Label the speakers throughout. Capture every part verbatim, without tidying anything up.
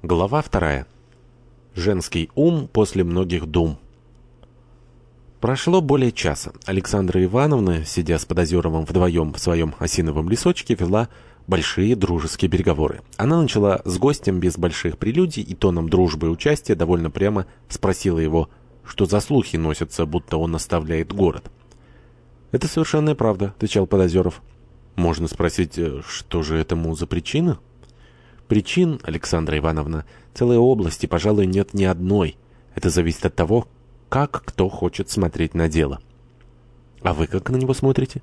Speaker 1: Глава вторая. Женский ум после многих дум. Прошло более часа. Александра Ивановна, сидя с Подозеровым вдвоем в своем осиновом лесочке, вела большие дружеские переговоры. Она начала с гостем без больших прелюдий и тоном дружбы и участия довольно прямо спросила его, что за слухи носятся, будто он оставляет город. «Это совершенная правда», — отвечал Подозеров. «Можно спросить, что же этому за причина?» «Причин, Александра Ивановна, целой области, пожалуй, нет ни одной. Это зависит от того, как кто хочет смотреть на дело». «А вы как на него смотрите?»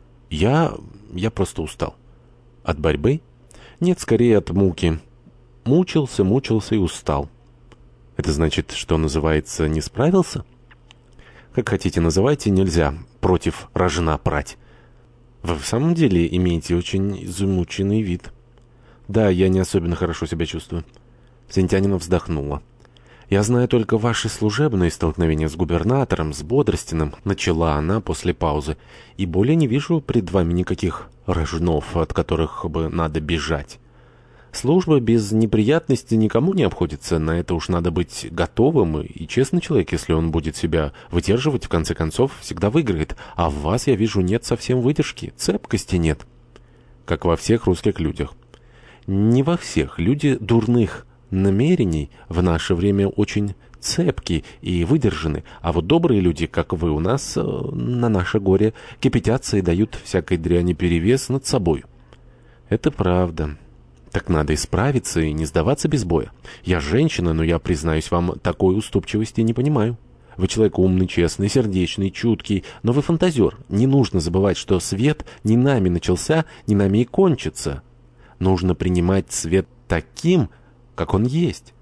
Speaker 1: «Я... я просто устал». «От борьбы?» «Нет, скорее от муки. Мучился, мучился и устал». «Это значит, что называется, не справился?» «Как хотите называйте, нельзя против рожна прать». «Вы в самом деле имеете очень измученный вид». «Да, я не особенно хорошо себя чувствую». Сентянина вздохнула. «Я знаю только ваши служебные столкновения с губернатором, с Бодростиным», — начала она после паузы, «и более не вижу пред вами никаких рожнов, от которых бы надо бежать. Служба без неприятностей никому не обходится, на это уж надо быть готовым, и честный человек, если он будет себя выдерживать, в конце концов, всегда выиграет, а в вас, я вижу, нет совсем выдержки, цепкости нет, как во всех русских людях». «Не во всех. Люди дурных намерений в наше время очень цепки и выдержаны, а вот добрые люди, как вы у нас, на наше горе, кипятятся и дают всякой дряни перевес над собой». «Это правда. Так надо исправиться и не сдаваться без боя. Я женщина, но я, признаюсь вам, такой уступчивости не понимаю. Вы человек умный, честный, сердечный, чуткий, но вы фантазер. Не нужно забывать, что свет не нами начался, не нами и кончится. Нужно принимать свет таким, как он есть».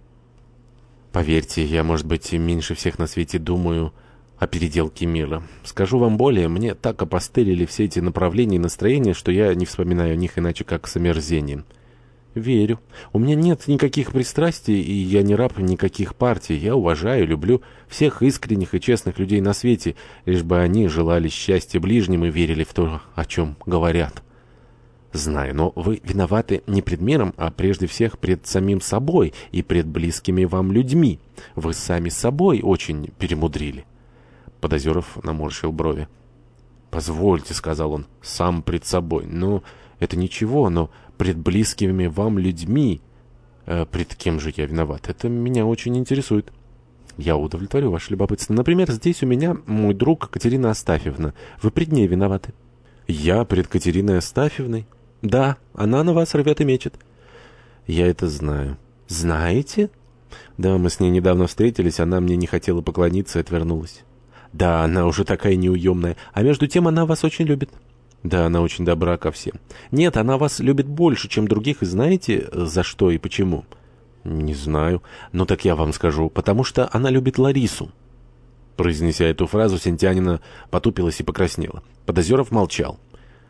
Speaker 1: «Поверьте, я, может быть, меньше всех на свете думаю о переделке мира. Скажу вам более, мне так опостылили все эти направления и настроения, что я не вспоминаю о них иначе, как с омерзением». «Верю. У меня нет никаких пристрастий, и я не раб никаких партий. Я уважаю, люблю всех искренних и честных людей на свете, лишь бы они желали счастья ближним и верили в то, о чем говорят». «Знаю, но вы виноваты не пред миром, а прежде всех пред самим собой и пред близкими вам людьми. Вы сами собой очень перемудрили». Подозеров наморщил брови. «Позвольте», — сказал он, — «сам пред собой. Ну, это ничего, но пред близкими вам людьми. Э, пред кем же я виноват? Это меня очень интересует». «Я удовлетворю ваше любопытство. Например, здесь у меня мой друг Катерина Астафьевна. Вы пред ней виноваты». «Я пред Катериной Астафьевной?» «Да, она на вас рвет и мечет». «Я это знаю». «Знаете?» «Да, мы с ней недавно встретились, она мне не хотела поклониться и отвернулась». «Да, она уже такая неуемная, а между тем она вас очень любит». «Да, она очень добра ко всем». «Нет, она вас любит больше, чем других, и знаете, за что и почему?» «Не знаю. Ну так я вам скажу, потому что она любит Ларису». Произнеся эту фразу, Сентянина потупилась и покраснела. Подозеров молчал.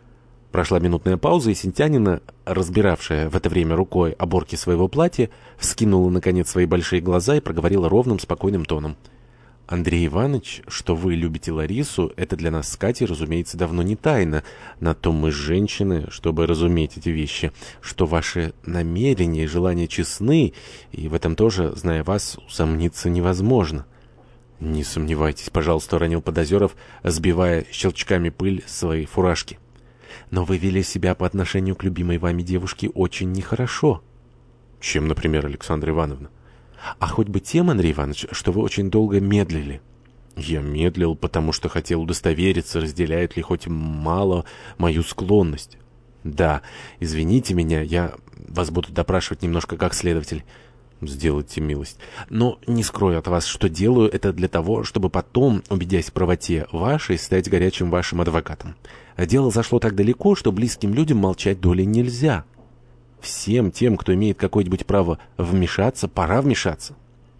Speaker 1: Прошла минутная пауза, и Сентянина, разбиравшая в это время рукой оборки своего платья, вскинула, наконец, свои большие глаза и проговорила ровным, спокойным тоном. «Андрей Иванович, что вы любите Ларису, это для нас с Катей, разумеется, давно не тайна. На то мы женщины, чтобы разуметь эти вещи, что ваши намерения и желания честны, и в этом тоже, зная вас, усомниться невозможно». «Не сомневайтесь, пожалуйста», — уронил Подозеров, сбивая щелчками пыль с своей фуражки. «Но вы вели себя по отношению к любимой вами девушке очень нехорошо». «Чем, например, Александра Ивановна?» «А хоть бы тем, Андрей Иванович, что вы очень долго медлили». «Я медлил, потому что хотел удостовериться, разделяют ли хоть мало мою склонность». «Да, извините меня, я вас буду допрашивать немножко как следователь». «Сделайте милость. Но не скрою от вас, что делаю это для того, чтобы потом, убедясь в правоте вашей, стать горячим вашим адвокатом. Дело зашло так далеко, что близким людям молчать долей нельзя. Всем тем, кто имеет какое-нибудь право вмешаться, пора вмешаться».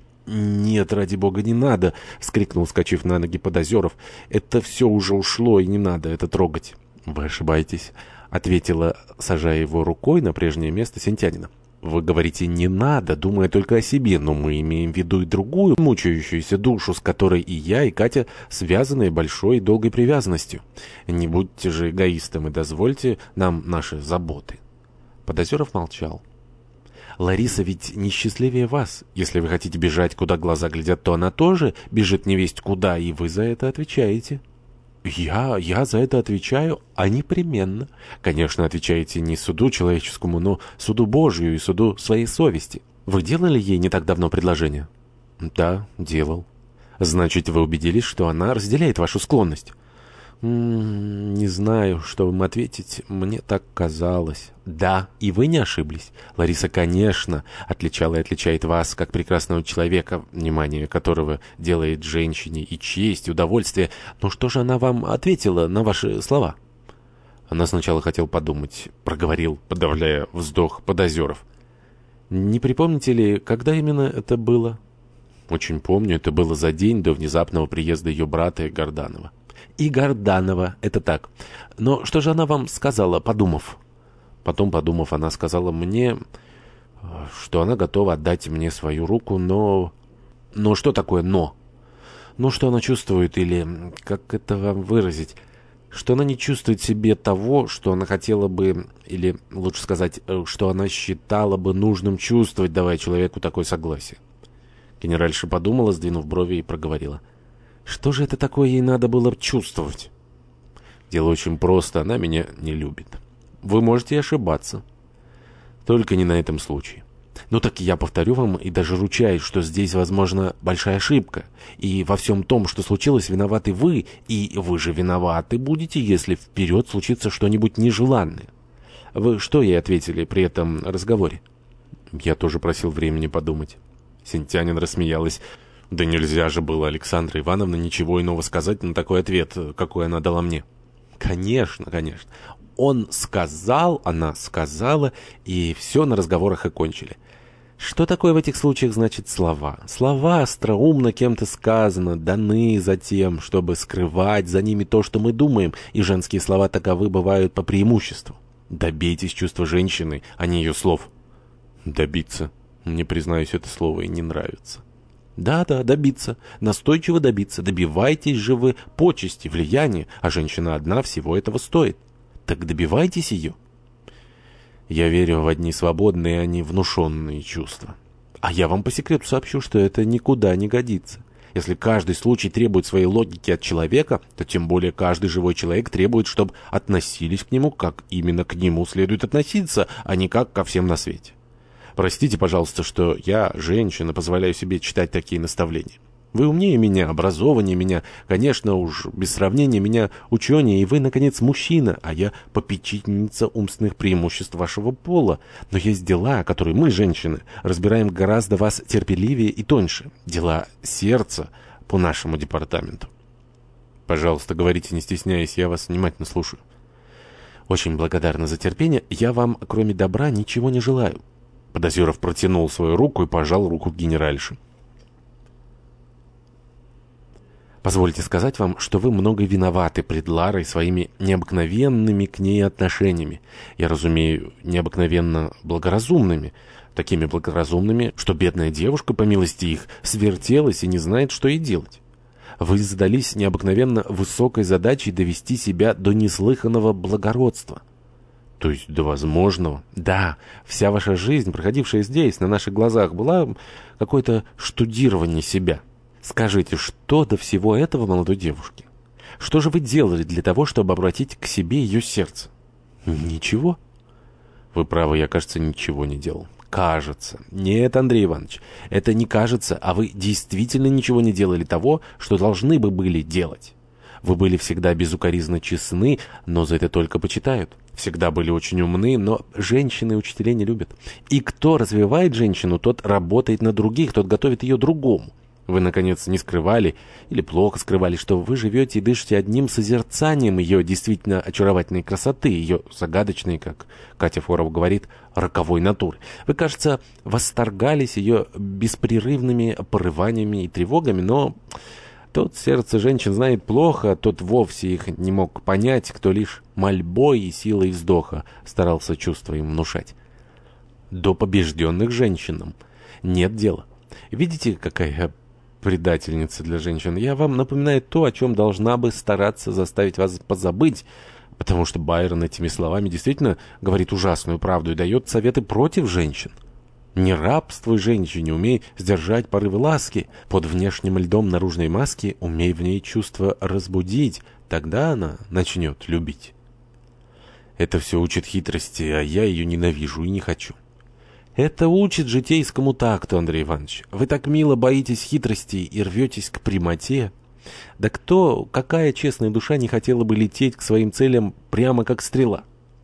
Speaker 1: «Нет, ради бога, не надо!» — вскрикнул, вскочив на ноги Подозеров. «Это все уже ушло, и не надо это трогать». «Вы ошибаетесь», — ответила, сажая его рукой на прежнее место Сентянина. «Вы говорите «не надо», думая только о себе, но мы имеем в виду и другую мучающуюся душу, с которой и я, и Катя связаны большой и долгой привязанностью. Не будьте же эгоистом и дозвольте нам наши заботы». Подозеров молчал. Лариса ведь несчастливее вас. Если вы хотите бежать, куда глаза глядят, то она тоже бежит невесть куда, и вы за это отвечаете». «Я, я за это отвечаю, а непременно. Конечно, отвечаете не суду человеческому, но суду Божию и суду своей совести. Вы делали ей не так давно предложение?» «Да, делал». «Значит, вы убедились, что она разделяет вашу склонность?» М-м, «Не знаю, что вам ответить. Мне так казалось». «Да, и вы не ошиблись. Лариса, конечно, отличала и отличает вас, как прекрасного человека, внимание которого делает женщине и честь, и удовольствие. Но что же она вам ответила на ваши слова?» Она сначала хотела подумать, проговорил, подавляя вздох Подозеров. «Не припомните ли, когда именно это было?» «Очень помню, это было за день до внезапного приезда ее брата и Горданова». «И Горданова, это так. Но что же она вам сказала, подумав?» Потом, подумав, она сказала мне, что она готова отдать мне свою руку, но... Но что такое «но»? Ну, что она чувствует, или... Как это вам выразить? Что она не чувствует в себе того, что она хотела бы... Или, лучше сказать, что она считала бы нужным чувствовать, давая человеку такое согласие. Генеральша подумала, сдвинув брови, и проговорила. «Что же это такое ей надо было чувствовать?» «Дело очень просто. Она меня не любит». «Вы можете и ошибаться». «Только не на этом случае». «Ну так я повторю вам и даже ручаюсь, что здесь, возможно, большая ошибка. И во всем том, что случилось, виноваты вы, и вы же виноваты будете, если вперед случится что-нибудь нежеланное». «Вы что ей ответили при этом разговоре?» «Я тоже просил времени подумать». Синтянин рассмеялась. «Да нельзя же было, Александра Ивановна, ничего иного сказать на такой ответ, какой она дала мне». «Конечно, конечно. Он сказал, она сказала, и все на разговорах и кончили». Что такое в этих случаях значит слова? Слова остроумно кем-то сказано, даны за тем, чтобы скрывать за ними то, что мы думаем, и женские слова таковы бывают по преимуществу. Добейтесь чувства женщины, а не ее слов». «Добиться? Мне, признаюсь, это слово и не нравится». «Да-да, добиться. Настойчиво добиться. Добивайтесь же вы почести, влияния, а женщина одна всего этого стоит. Так добивайтесь ее». «Я верю в одни свободные, а не внушенные чувства. А я вам по секрету сообщу, что это никуда не годится. Если каждый случай требует своей логики от человека, то тем более каждый живой человек требует, чтобы относились к нему, как именно к нему следует относиться, а не как ко всем на свете. Простите, пожалуйста, что я, женщина, позволяю себе читать такие наставления. Вы умнее меня, образованнее меня, конечно, уж без сравнения меня ученее, и вы, наконец, мужчина, а я попечительница умственных преимуществ вашего пола. Но есть дела, которые мы, женщины, разбираем гораздо вас терпеливее и тоньше. Дела сердца по нашему департаменту». «Пожалуйста, говорите, не стесняясь, я вас внимательно слушаю». «Очень благодарна за терпение. Я вам, кроме добра, ничего не желаю». Подозеров протянул свою руку и пожал руку генеральши. «Позвольте сказать вам, что вы много виноваты пред Ларой своими необыкновенными к ней отношениями. Я разумею, необыкновенно благоразумными, такими благоразумными, что бедная девушка, по милости их, свертелась и не знает, что ей делать. Вы задались необыкновенно высокой задачей довести себя до неслыханного благородства». «То есть до возможного?» «Да, вся ваша жизнь, проходившая здесь, на наших глазах, была какое-то штудирование себя. Скажите, что до всего этого молодой девушке? Что же вы делали для того, чтобы обратить к себе ее сердце?» «Ничего». «Вы правы, я, кажется, ничего не делал». «Кажется». «Нет, Андрей Иванович, это не кажется, а вы действительно ничего не делали того, что должны бы были делать. Вы были всегда безукоризненно честны, но за это только почитают. Всегда были очень умны, но женщины учителей не любят. И кто развивает женщину, тот работает на других, тот готовит ее другому. Вы, наконец, не скрывали или плохо скрывали, что вы живете и дышите одним созерцанием ее действительно очаровательной красоты, ее загадочной, как Катя Форова говорит, роковой натуры. Вы, кажется, восторгались ее беспрерывными порываниями и тревогами, но... Тот сердце женщин знает плохо, тот вовсе их не мог понять, кто лишь мольбой и силой вздоха старался чувства им внушать. До побежденных женщинам нет дела. Видите, какая я предательница для женщин? Я вам напоминаю то, о чем должна бы стараться заставить вас позабыть, потому что Байрон этими словами действительно говорит ужасную правду и дает советы против женщин. Не рабствуй женщине, умей сдержать порывы ласки. Под внешним льдом наружной маски умей в ней чувства разбудить, тогда она начнет любить. Это все учит хитрости, а я ее ненавижу и не хочу. Это учит житейскому такту, Андрей Иванович. Вы так мило боитесь хитрости и рветесь к прямоте. Да кто, какая честная душа не хотела бы лететь к своим целям прямо как стрела?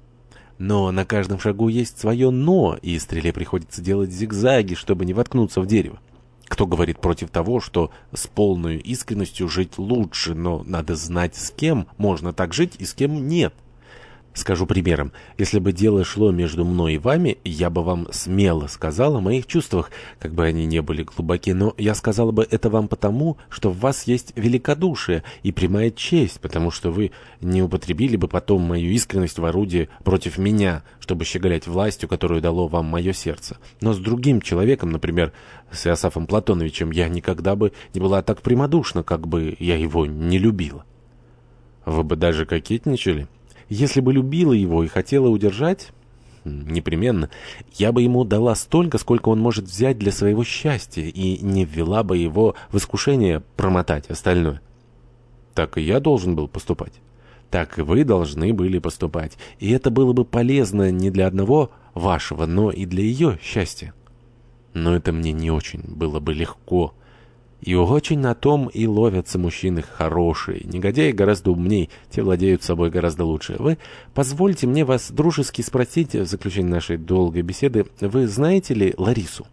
Speaker 1: Но на каждом шагу есть свое «но», и стреле приходится делать зигзаги, чтобы не воткнуться в дерево. Кто говорит против того, что с полной искренностью жить лучше, но надо знать, с кем можно так жить и с кем нет? Скажу примером. Если бы дело шло между мной и вами, я бы вам смело сказал о моих чувствах, как бы они ни были глубоки, но я сказала бы это вам потому, что в вас есть великодушие и прямая честь, потому что вы не употребили бы потом мою искренность в орудие против меня, чтобы щеголять властью, которую дало вам мое сердце. Но с другим человеком, например, с Иосафом Платоновичем, я никогда бы не была так прямодушна, как бы я его не любила. Вы бы даже кокетничали? Если бы любила его и хотела удержать, непременно, я бы ему дала столько, сколько он может взять для своего счастья, и не ввела бы его в искушение промотать остальное. Так и я должен был поступать. Так и вы должны были поступать. И это было бы полезно не для одного вашего, но и для ее счастья. Но это мне не очень было бы легко. И очень на том и ловятся мужчины хорошие. Негодяи гораздо умней, те владеют собой гораздо лучше. Вы позвольте мне вас дружески спросить в заключение нашей долгой беседы, вы знаете ли Ларису?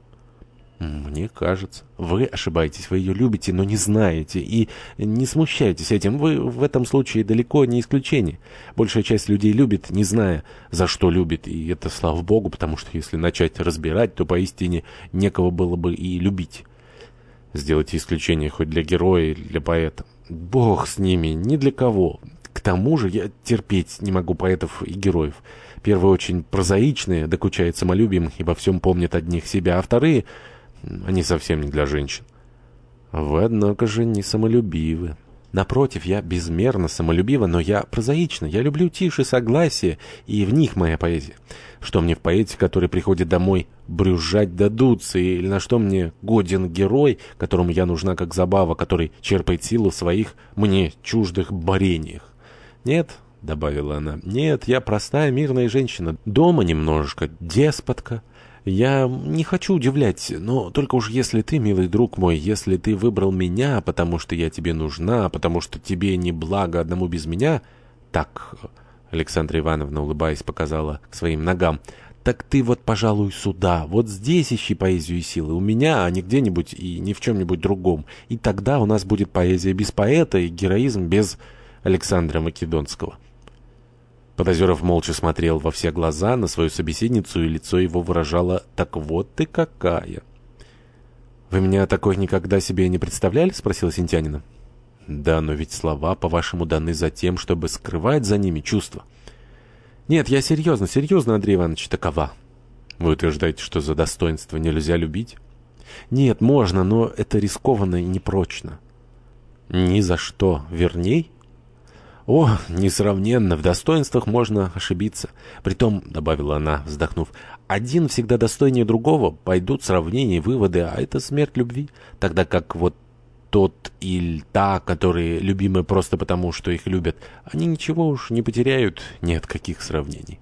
Speaker 1: Мне кажется. Вы ошибаетесь, вы ее любите, но не знаете. И не смущайтесь этим, вы в этом случае далеко не исключение. Большая часть людей любит, не зная, за что любит. И это слава богу, потому что если начать разбирать, то поистине некого было бы и любить. Сделайте исключение хоть для героя или для поэта. Бог с ними, ни для кого. К тому же я терпеть не могу поэтов и героев. Первые очень прозаичные, докучают самолюбием и во всем помнят одних себя, а вторые, они совсем не для женщин. Вы, однако же, не самолюбивы. Напротив, я безмерно самолюбива, но я прозаична. Я люблю тишь и согласие, и в них моя поэзия. Что мне в поэте, который приходит домой, брюзжать дадутся, или на что мне годен герой, которому я нужна как забава, который черпает силу в своих мне чуждых борениях? Нет, — добавила она, — нет, я простая мирная женщина, дома немножко деспотка. Я не хочу удивлять, но только уж если ты, милый друг мой, если ты выбрал меня, потому что я тебе нужна, потому что тебе не благо одному без меня, так, Александра Ивановна, улыбаясь, показала к своим ногам, так ты вот, пожалуй, сюда, вот здесь ищи поэзию и силы, у меня, а не где-нибудь и не в чем-нибудь другом, и тогда у нас будет поэзия без поэта и героизм без Александра Македонского. Подозеров молча смотрел во все глаза на свою собеседницу, и лицо его выражало «так вот ты какая». «Вы меня такой никогда себе не представляли?» — спросила Синтянина. «Да, но ведь слова, по-вашему, даны за тем, чтобы скрывать за ними чувства». «Нет, я серьезно, серьезно, Андрей Иванович, такова». «Вы утверждаете, что за достоинство нельзя любить?» «Нет, можно, но это рискованно и непрочно». «Ни за что верней?» «О, несравненно, в достоинствах можно ошибиться. Притом, — добавила она, вздохнув, — один всегда достойнее другого, пойдут сравнения и выводы, а это смерть любви, тогда как вот тот или та, которые любимы просто потому, что их любят, они ничего уж не потеряют, нет каких сравнений».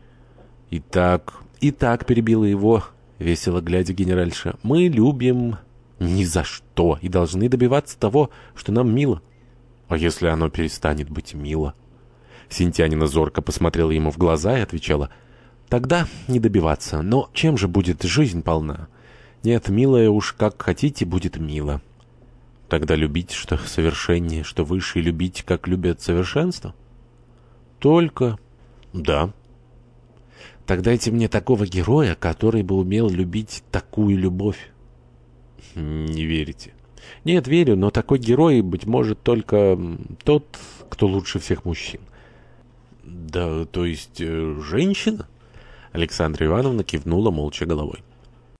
Speaker 1: «Итак, итак, — перебила его, весело глядя генеральша, — мы любим ни за что и должны добиваться того, что нам мило». «А если оно перестанет быть мило?» Синтянина зорко посмотрела ему в глаза и отвечала: «Тогда не добиваться. Но чем же будет жизнь полна? Нет, милая уж как хотите, будет мило». «Тогда любить, что совершеннее, что выше, и любить, как любят совершенство?» «Только...» «Да». «Тогда дайте мне такого героя, который бы умел любить такую любовь». «Не верите?» «Нет, верю, но такой герой, быть может, только тот, кто лучше всех мужчин». «Да, то есть э, женщина?» Александра Ивановна кивнула молча головой.